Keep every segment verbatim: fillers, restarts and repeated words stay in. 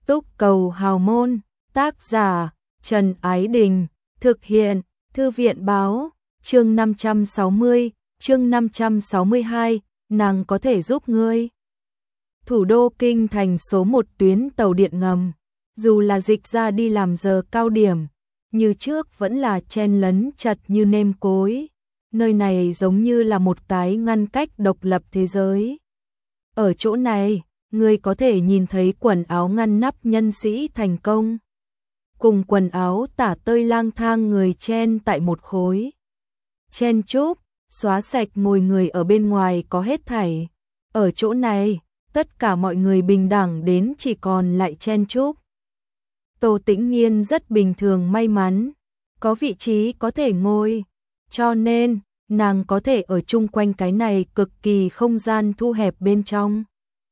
Túc Cầu Hào Môn, tác giả Trần Ái Đình, thực hiện Thư viện Báo, chương năm trăm sáu mươi, chương năm trăm sáu mươi hai, nàng có thể giúp ngươi. Thủ đô kinh thành số một tuyến tàu điện ngầm, dù là dịch ra đi làm giờ cao điểm, như trước vẫn là chen lấn chật như nêm cối. Nơi này giống như là một cái ngăn cách độc lập thế giới. Ở chỗ này, ngươi có thể nhìn thấy quần áo ngăn nắp nhân sĩ thành công, cùng quần áo tả tơi lang thang người chen tại một khối. Chen chúc, xóa sạch ngồi người ở bên ngoài có hết thảy. Ở chỗ này, tất cả mọi người bình đẳng đến chỉ còn lại chen chúc. Tô Tĩnh Nghiên rất bình thường may mắn, có vị trí có thể ngồi, cho nên nàng có thể ở chung quanh cái này cực kỳ không gian thu hẹp bên trong.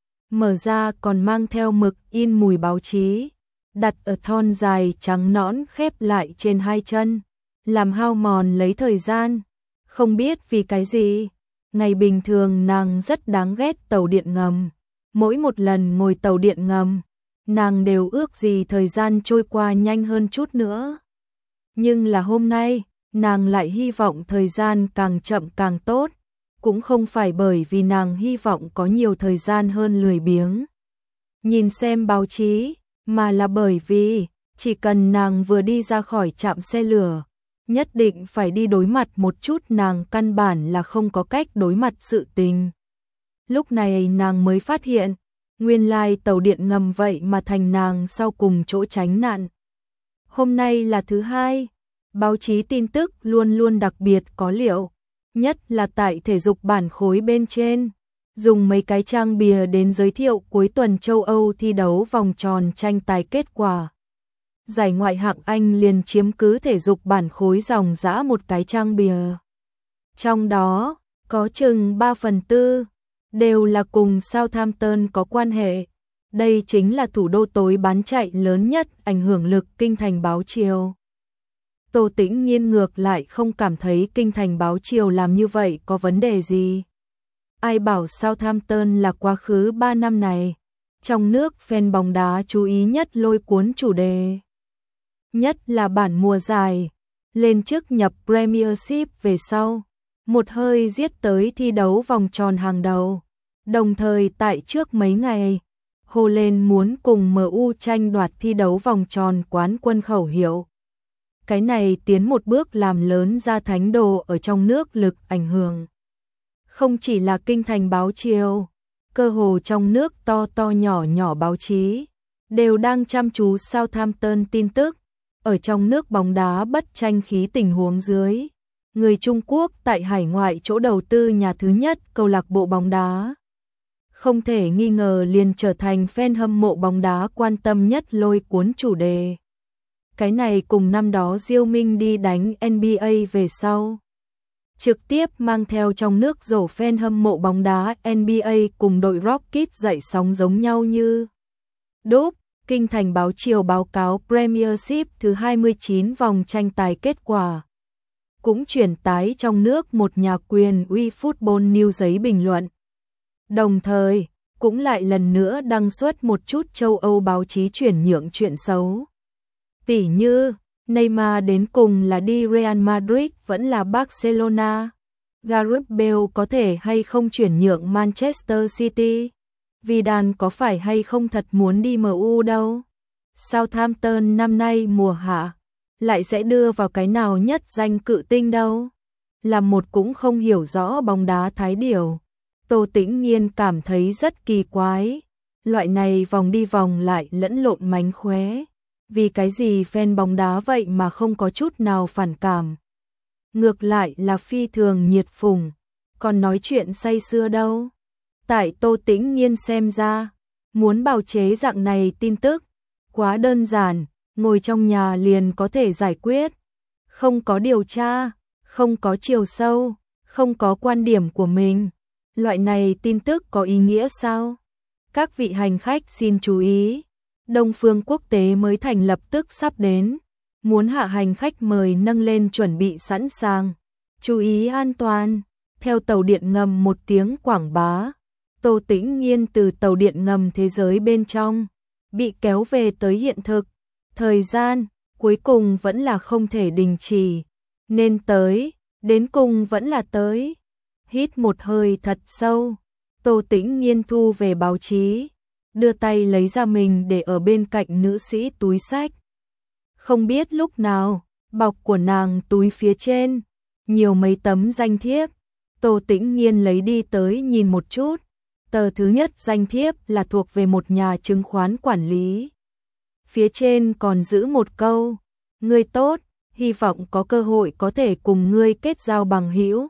Mở ra còn mang theo mực in mùi báo chí, đặt ở thon dài trắng nõn khép lại trên hai chân, làm hao mòn lấy thời gian. Không biết vì cái gì, ngày bình thường nàng rất đáng ghét tàu điện ngầm. Mỗi một lần ngồi tàu điện ngầm, nàng đều ước gì thời gian trôi qua nhanh hơn chút nữa. Nhưng là hôm nay, nàng lại hy vọng thời gian càng chậm càng tốt, cũng không phải bởi vì nàng hy vọng có nhiều thời gian hơn lười biếng nhìn xem báo chí, mà là bởi vì chỉ cần nàng vừa đi ra khỏi trạm xe lửa, nhất định phải đi đối mặt một chút nàng căn bản là không có cách đối mặt sự tình. Lúc này nàng mới phát hiện, nguyên lai tàu điện ngầm vậy mà thành nàng sau cùng chỗ tránh nạn. Hôm nay là thứ hai, báo chí tin tức luôn luôn đặc biệt có liệu, nhất là tại thể dục bản khối bên trên, dùng mấy cái trang bìa đến giới thiệu cuối tuần châu Âu thi đấu vòng tròn tranh tài kết quả. Giải ngoại hạng Anh liền chiếm cứ thể dục bản khối dòng dã một cái trang bìa. Trong đó, có chừng ba phần tư, đều là cùng Southampton có quan hệ. Đây chính là thủ đô tối bán chạy lớn nhất, ảnh hưởng lực kinh thành báo chiều. Tô Tĩnh Nghiên ngược lại không cảm thấy kinh thành báo chiều làm như vậy có vấn đề gì. Ai bảo Southampton là quá khứ ba năm này, trong nước fan bóng đá chú ý nhất lôi cuốn chủ đề. Nhất là bản mùa giải, lên chức nhập Premiership về sau, một hơi giết tới thi đấu vòng tròn hàng đầu. Đồng thời tại trước mấy ngày, hô lên muốn cùng em u tranh đoạt thi đấu vòng tròn quán quân khẩu hiệu. Cái này tiến một bước làm lớn ra thánh đồ ở trong nước lực ảnh hưởng. Không chỉ là kinh thành báo chiều, cơ hồ trong nước to to nhỏ nhỏ báo chí, đều đang chăm chú Southampton tin tức. Ở trong nước bóng đá bất tranh khí tình huống dưới, người Trung Quốc tại hải ngoại chỗ đầu tư nhà thứ nhất câu lạc bộ bóng đá. Không thể nghi ngờ liền trở thành fan hâm mộ bóng đá quan tâm nhất lôi cuốn chủ đề. Cái này cùng năm đó Diêu Minh đi đánh en bi ây về sau, trực tiếp mang theo trong nước rổ fan hâm mộ bóng đá en bi ây cùng đội Rockets dậy sóng giống nhau như đúc. Kinh thành báo chiều báo cáo Premiership thứ hai mươi chín vòng tranh tài kết quả. Cũng truyền tái trong nước một nhà quyền uy Football News giấy bình luận. Đồng thời, cũng lại lần nữa đăng xuất một chút châu Âu báo chí chuyển nhượng chuyện xấu. Tỉ như, Neymar đến cùng là đi Real Madrid vẫn là Barcelona. Gareth Bale có thể hay không chuyển nhượng Manchester City. Vidal có phải hay không thật muốn đi em u đâu. Southampton năm nay mùa hạ lại sẽ đưa vào cái nào nhất danh cự tinh đâu. Là một cũng không hiểu rõ bóng đá thái điểu, Tô Tĩnh Nghiên cảm thấy rất kỳ quái. Loại này vòng đi vòng lại lẫn lộn mánh khóe. Vì cái gì fan bóng đá vậy mà không có chút nào phản cảm. Ngược lại là phi thường nhiệt phùng, còn nói chuyện say sưa đâu. Tại Tô Tĩnh Nghiên xem ra, muốn bào chế dạng này tin tức, quá đơn giản, ngồi trong nhà liền có thể giải quyết. Không có điều tra, không có chiều sâu, không có quan điểm của mình. Loại này tin tức có ý nghĩa sao? Các vị hành khách xin chú ý, Đông Phương Quốc tế mới thành lập tức sắp đến. Muốn hạ hành khách mời nâng lên chuẩn bị sẵn sàng. Chú ý an toàn. Theo tàu điện ngầm một tiếng quảng bá, Tô Tĩnh Nghiên từ tàu điện ngầm thế giới bên trong bị kéo về tới hiện thực. Thời gian, cuối cùng vẫn là không thể đình chỉ. Nên tới, đến cùng vẫn là tới. Hít một hơi thật sâu, Tô Tĩnh Nhiên thu về báo chí, đưa tay lấy ra mình để ở bên cạnh nữ sĩ túi sách. Không biết lúc nào, bọc của nàng túi phía trên, nhiều mấy tấm danh thiếp. Tô Tĩnh Nhiên lấy đi tới nhìn một chút. Tờ thứ nhất danh thiếp là thuộc về một nhà chứng khoán quản lý. Phía trên còn giữ một câu, ngươi tốt, hy vọng có cơ hội có thể cùng ngươi kết giao bằng hữu.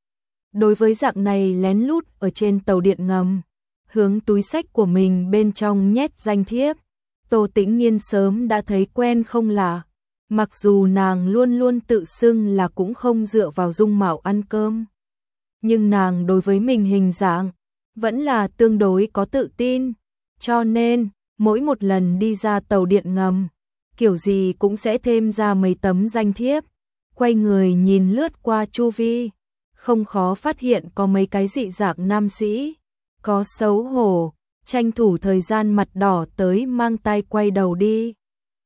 Đối với dạng này lén lút ở trên tàu điện ngầm, hướng túi sách của mình bên trong nhét danh thiếp, Tô Tĩnh Nhiên sớm đã thấy quen không lạ. Mặc dù nàng luôn luôn tự xưng là cũng không dựa vào dung mạo ăn cơm, nhưng nàng đối với mình hình dạng vẫn là tương đối có tự tin, cho nên mỗi một lần đi ra tàu điện ngầm, kiểu gì cũng sẽ thêm ra mấy tấm danh thiếp, quay người nhìn lướt qua chu vi, không khó phát hiện có mấy cái dị dạng nam sĩ, có xấu hổ, tranh thủ thời gian mặt đỏ tới mang tay quay đầu đi,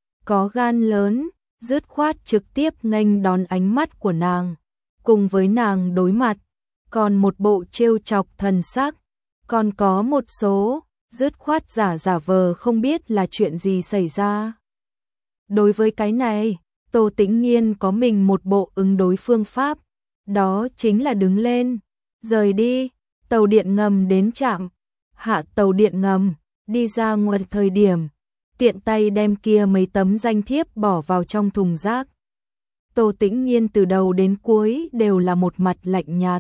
có gan lớn, dứt khoát trực tiếp nghênh đón ánh mắt của nàng, cùng với nàng đối mặt, còn một bộ trêu chọc thần sắc, còn có một số dứt khoát giả giả vờ không biết là chuyện gì xảy ra. Đối với cái này, Tô Tĩnh Nhiên có mình một bộ ứng đối phương pháp, đó chính là đứng lên, rời đi, tàu điện ngầm đến trạm, hạ tàu điện ngầm, đi ra ngoài thời điểm, tiện tay đem kia mấy tấm danh thiếp bỏ vào trong thùng rác. Tô Tĩnh Nhiên từ đầu đến cuối đều là một mặt lạnh nhạt.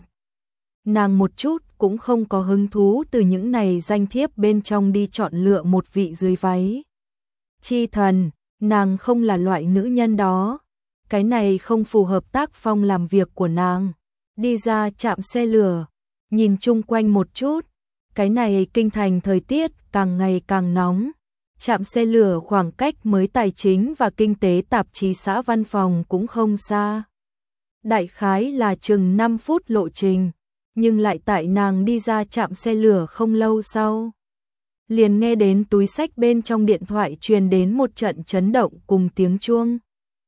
Nàng một chút cũng không có hứng thú từ những này danh thiếp bên trong đi chọn lựa một vị dưới váy. Chi thần, nàng không là loại nữ nhân đó. Cái này không phù hợp tác phong làm việc của nàng. Đi ra trạm xe lửa, nhìn chung quanh một chút. Cái này kinh thành thời tiết càng ngày càng nóng. Trạm xe lửa khoảng cách mới tài chính và kinh tế tạp chí xã văn phòng cũng không xa. Đại khái là chừng năm phút lộ trình. Nhưng lại tại nàng đi ra trạm xe lửa không lâu sau, liền nghe đến túi sách bên trong điện thoại truyền đến một trận chấn động cùng tiếng chuông.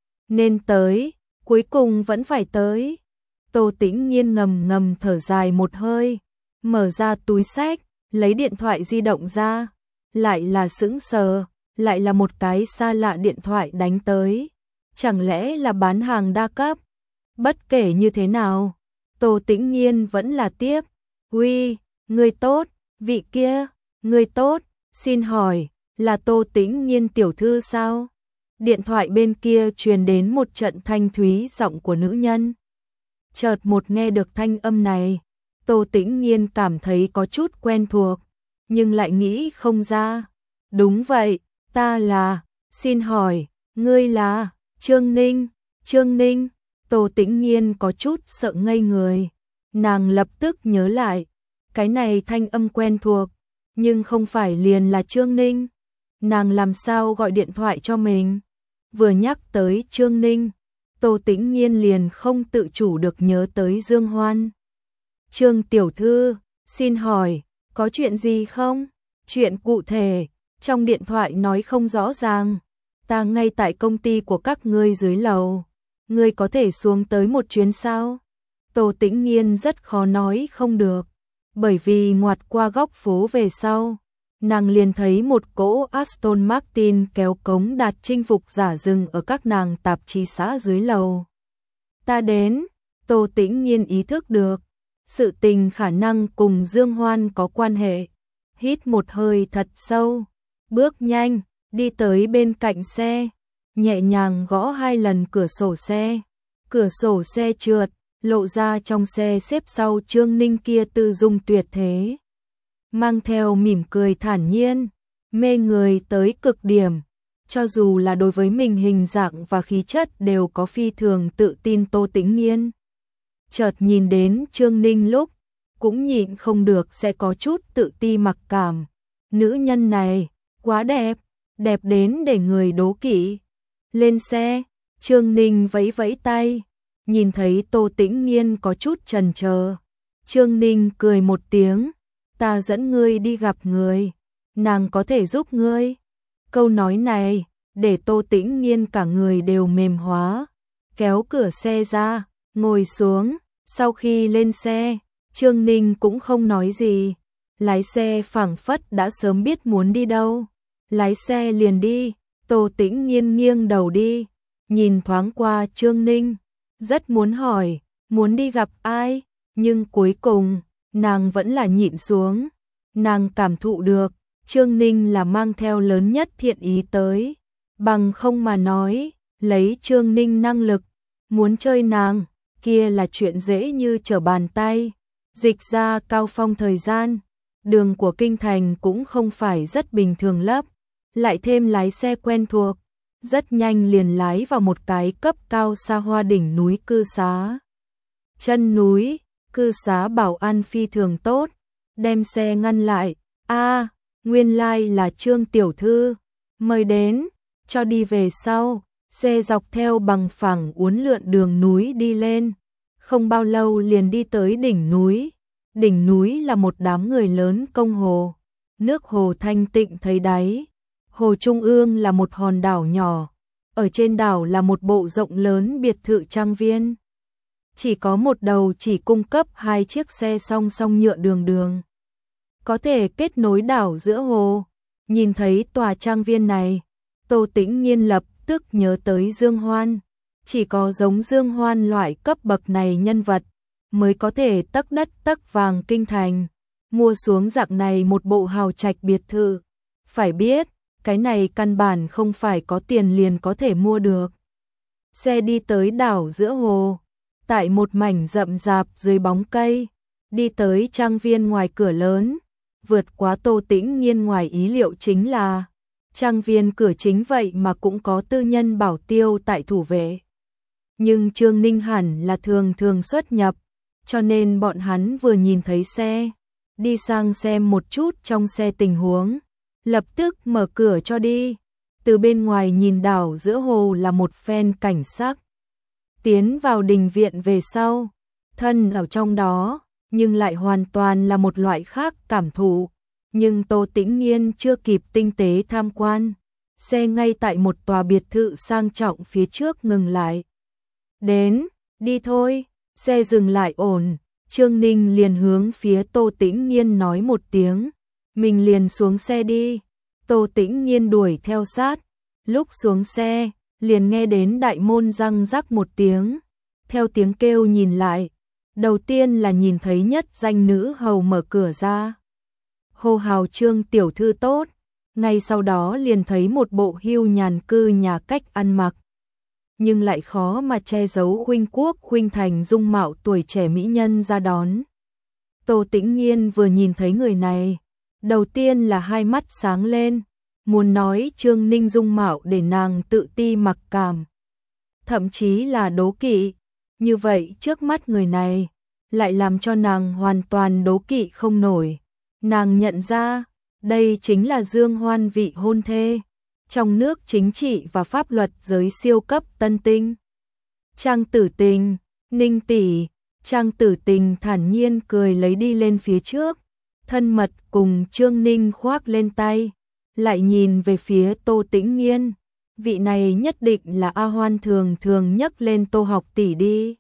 Nên tới, cuối cùng vẫn phải tới. Tô Tĩnh Nhiên ngầm ngầm thở dài một hơi, mở ra túi sách, lấy điện thoại di động ra, lại là sững sờ, lại là một cái xa lạ điện thoại đánh tới. Chẳng lẽ là bán hàng đa cấp? Bất kể như thế nào, Tô Tĩnh Nhiên vẫn là tiếp. Uy, người tốt, vị kia, người tốt, xin hỏi, là Tô Tĩnh Nhiên tiểu thư sao? Điện thoại bên kia truyền đến một trận thanh thúy giọng của nữ nhân. Chợt một nghe được thanh âm này, Tô Tĩnh Nhiên cảm thấy có chút quen thuộc, nhưng lại nghĩ không ra. Đúng vậy, ta là, xin hỏi, ngươi là, Trương Ninh, Trương Ninh, Tô Tĩnh Nhiên có chút sợ ngây người. Nàng lập tức nhớ lại, cái này thanh âm quen thuộc, nhưng không phải liền là Trương Ninh. Nàng làm sao gọi điện thoại cho mình? Vừa nhắc tới Trương Ninh, Tô Tĩnh Nhiên liền không tự chủ được nhớ tới Dương Hoan. Trương tiểu thư, xin hỏi, có chuyện gì không? Chuyện cụ thể, trong điện thoại nói không rõ ràng. Ta ngay tại công ty của các ngươi dưới lầu. Ngươi có thể xuống tới một chuyến sao? Tô Tĩnh Nhiên rất khó nói không được, bởi vì ngoặt qua góc phố về sau, nàng liền thấy một cỗ Aston Martin kéo cống đạt chinh phục giả dừng ở các nàng tạp chí xã dưới lầu. Ta đến, Tô Tĩnh Nhiên ý thức được, sự tình khả năng cùng Dương Hoan có quan hệ, hít một hơi thật sâu, bước nhanh, đi tới bên cạnh xe, nhẹ nhàng gõ hai lần cửa sổ xe, cửa sổ xe trượt, lộ ra trong xe xếp sau Trương Ninh kia tư dung tuyệt thế. Mang theo mỉm cười thản nhiên, mê người tới cực điểm, cho dù là đối với mình hình dạng và khí chất đều có phi thường tự tin Tô Tĩnh Nhiên. Chợt nhìn đến Trương Ninh lúc, cũng nhịn không được sẽ có chút tự ti mặc cảm. Nữ nhân này, quá đẹp, đẹp đến để người đố kỵ. Lên xe, Trương Ninh vẫy vẫy tay, nhìn thấy Tô Tĩnh Nhiên có chút chần chờ. Trương Ninh cười một tiếng, ta dẫn ngươi đi gặp người, nàng có thể giúp ngươi. Câu nói này để Tô Tĩnh Nghiên cả người đều mềm hóa, kéo cửa xe ra, ngồi xuống. Sau khi lên xe, Trương Ninh cũng không nói gì, lái xe phảng phất đã sớm biết muốn đi đâu, lái xe liền đi. Tô Tĩnh Nghiên nghiêng đầu đi, nhìn thoáng qua Trương Ninh, rất muốn hỏi, muốn đi gặp ai, nhưng cuối cùng, nàng vẫn là nhịn xuống. Nàng cảm thụ được, Trương Ninh là mang theo lớn nhất thiện ý tới, bằng không mà nói, lấy Trương Ninh năng lực, muốn chơi nàng, kia là chuyện dễ như trở bàn tay. Dịch ra Cao Phong thời gian, đường của kinh thành cũng không phải rất bình thường lắm, lại thêm lái xe quen thuộc, rất nhanh liền lái vào một cái cấp cao xa hoa đỉnh núi cư xá. Chân núi, cư xá bảo an phi thường tốt, đem xe ngăn lại. A, nguyên lai like là Trương tiểu thư, mời đến, cho đi về sau. Xe dọc theo bằng phẳng uốn lượn đường núi đi lên, không bao lâu liền đi tới đỉnh núi. Đỉnh núi là một đám người lớn công hồ, nước hồ thanh tịnh thấy đáy. Hồ trung ương là một hòn đảo nhỏ, ở trên đảo là một bộ rộng lớn biệt thự trang viên. Chỉ có một đầu chỉ cung cấp hai chiếc xe song song nhựa đường đường, có thể kết nối đảo giữa hồ. Nhìn thấy tòa trang viên này, Tô Tĩnh Nghiên lập tức nhớ tới Dương Hoan. Chỉ có giống Dương Hoan loại cấp bậc này nhân vật mới có thể tấc đất tấc vàng kinh thành, mua xuống dạng này một bộ hào trạch biệt thự. Phải biết, cái này căn bản không phải có tiền liền có thể mua được. Xe đi tới đảo giữa hồ, tại một mảnh rậm rạp dưới bóng cây, đi tới trang viên ngoài cửa lớn. Vượt quá Tô Tĩnh Nghiên ngoài ý liệu chính là, trang viên cửa chính vậy mà cũng có tư nhân bảo tiêu tại thủ vệ. Nhưng Trương Ninh hẳn là thường thường xuất nhập, cho nên bọn hắn vừa nhìn thấy xe, đi sang xem một chút trong xe tình huống, lập tức mở cửa cho đi. Từ bên ngoài nhìn đảo giữa hồ là một phen cảnh sắc. Tiến vào đình viện về sau, thân ở trong đó, nhưng lại hoàn toàn là một loại khác cảm thụ. Nhưng Tô Tĩnh Nghiên chưa kịp tinh tế tham quan, xe ngay tại một tòa biệt thự sang trọng phía trước ngừng lại. Đến, đi thôi. Xe dừng lại ổn, Trương Ninh liền hướng phía Tô Tĩnh Nghiên nói một tiếng, mình liền xuống xe đi. Tô Tĩnh Nghiên đuổi theo sát, lúc xuống xe, liền nghe đến đại môn răng rắc một tiếng. Theo tiếng kêu nhìn lại, đầu tiên là nhìn thấy nhất danh nữ hầu mở cửa ra, hô hào Trương tiểu thư tốt. Ngay sau đó liền thấy một bộ hưu nhàn cư nhà cách ăn mặc, nhưng lại khó mà che giấu khuynh quốc khuynh thành dung mạo tuổi trẻ mỹ nhân ra đón. Tô Tĩnh Nghiên vừa nhìn thấy người này, đầu tiên là hai mắt sáng lên, muốn nói Trương Ninh dung mạo để nàng tự ti mặc cảm, thậm chí là đố kỵ. Như vậy trước mắt người này lại làm cho nàng hoàn toàn đố kỵ không nổi. Nàng nhận ra, đây chính là Dương Hoan vị hôn thê, trong nước chính trị và pháp luật giới siêu cấp tân tinh. Trang Tử Tình, Ninh tỷ. Trang Tử Tình thản nhiên cười lấy đi lên phía trước, thân mật cùng Trương Ninh khoác lên tay, lại nhìn về phía Tô Tĩnh Nghiên. Vị này nhất định là A Hoan thường thường nhắc lên Tô học tỷ đi.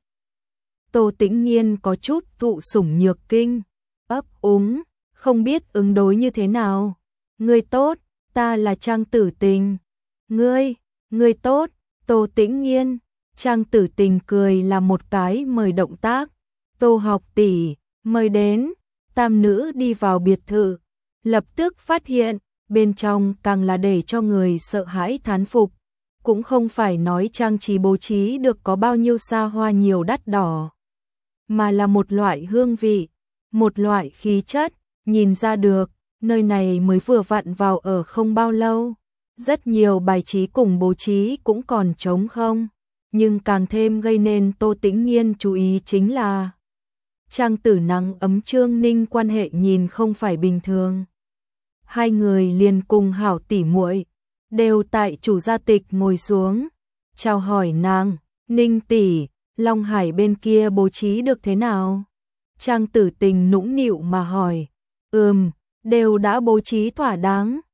Tô Tĩnh Nghiên có chút thụ sủng nhược kinh, ấp úng, không biết ứng đối như thế nào. Ngươi tốt, ta là Trang Tử Tình. Ngươi, ngươi tốt, Tô Tĩnh Nghiên. Trang Tử Tình cười là một cái mời động tác. Tô học tỷ, mời đến. Tam nữ đi vào biệt thự, lập tức phát hiện, bên trong càng là để cho người sợ hãi thán phục. Cũng không phải nói trang trí bố trí được có bao nhiêu xa hoa nhiều đắt đỏ, mà là một loại hương vị, một loại khí chất, nhìn ra được, nơi này mới vừa vặn vào ở không bao lâu. Rất nhiều bài trí cùng bố trí cũng còn trống không, nhưng càng thêm gây nên Tô Tĩnh Nghiên chú ý chính là Trang Tử nắng ấm Trương Ninh quan hệ nhìn không phải bình thường. Hai người liền cùng hảo tỉ muội đều tại chủ gia tịch ngồi xuống, chào hỏi nàng, Ninh tỷ, Long Hải bên kia bố trí được thế nào? Trang Tử Tình nũng nịu mà hỏi. Ừm, đều đã bố trí thỏa đáng.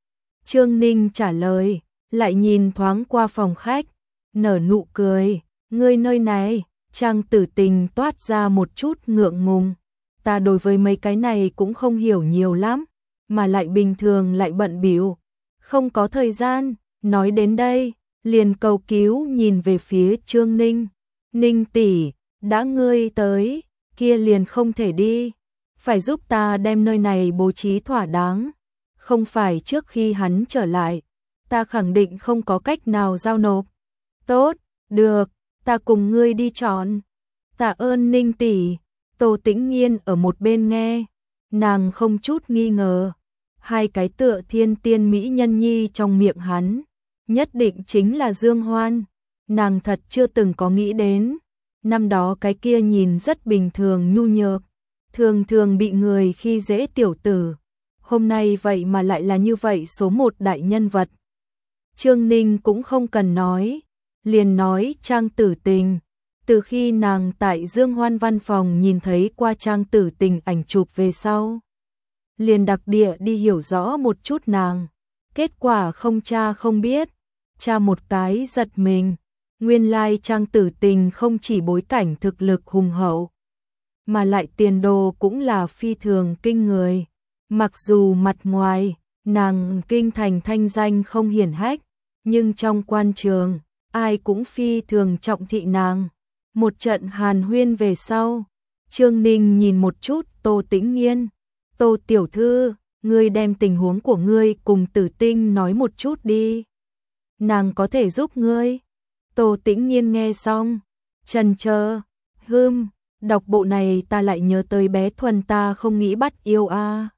Trương Ninh trả lời, lại nhìn thoáng qua phòng khách, nở nụ cười, ngươi nơi này. Trang Tử Tình toát ra một chút ngượng ngùng, ta đối với mấy cái này cũng không hiểu nhiều lắm, mà lại bình thường lại bận bịu, không có thời gian. Nói đến đây, liền cầu cứu nhìn về phía Trương Ninh. Ninh tỷ, đã ngươi tới, kia liền không thể đi, phải giúp ta đem nơi này bố trí thỏa đáng, không phải trước khi hắn trở lại, ta khẳng định không có cách nào giao nộp. Tốt, được, ta cùng ngươi đi chọn. Tạ ơn Ninh tỷ. Tô Tĩnh Nghiên ở một bên nghe, nàng không chút nghi ngờ, hai cái tựa thiên tiên mỹ nhân nhi trong miệng hắn, nhất định chính là Dương Hoan. Nàng thật chưa từng có nghĩ đến, năm đó cái kia nhìn rất bình thường nhu nhược, thường thường bị người khi dễ tiểu tử, hôm nay vậy mà lại là như vậy số một đại nhân vật. Trương Ninh cũng không cần nói, liền nói Trang Tử Tình. Từ khi nàng tại Dương Hoan văn phòng nhìn thấy qua Trang Tử Tình ảnh chụp về sau, liền đặc địa đi hiểu rõ một chút nàng. Kết quả không tra không biết, tra một cái giật mình. Nguyên lai Trang Tử Tình không chỉ bối cảnh thực lực hùng hậu, mà lại tiền đồ cũng là phi thường kinh người. Mặc dù mặt ngoài, nàng kinh thành thanh danh không hiển hách, nhưng trong quan trường, ai cũng phi thường trọng thị nàng. Một trận hàn huyên về sau, Trương Ninh nhìn một chút Tô Tĩnh Nghiên. Tô tiểu thư, ngươi đem tình huống của ngươi cùng Tử Tinh nói một chút đi. Nàng có thể giúp ngươi. Tô Tĩnh Nghiên nghe xong, chần chờ, hừm, đọc bộ này ta lại nhớ tới bé Thuần ta không nghĩ bắt yêu a. À.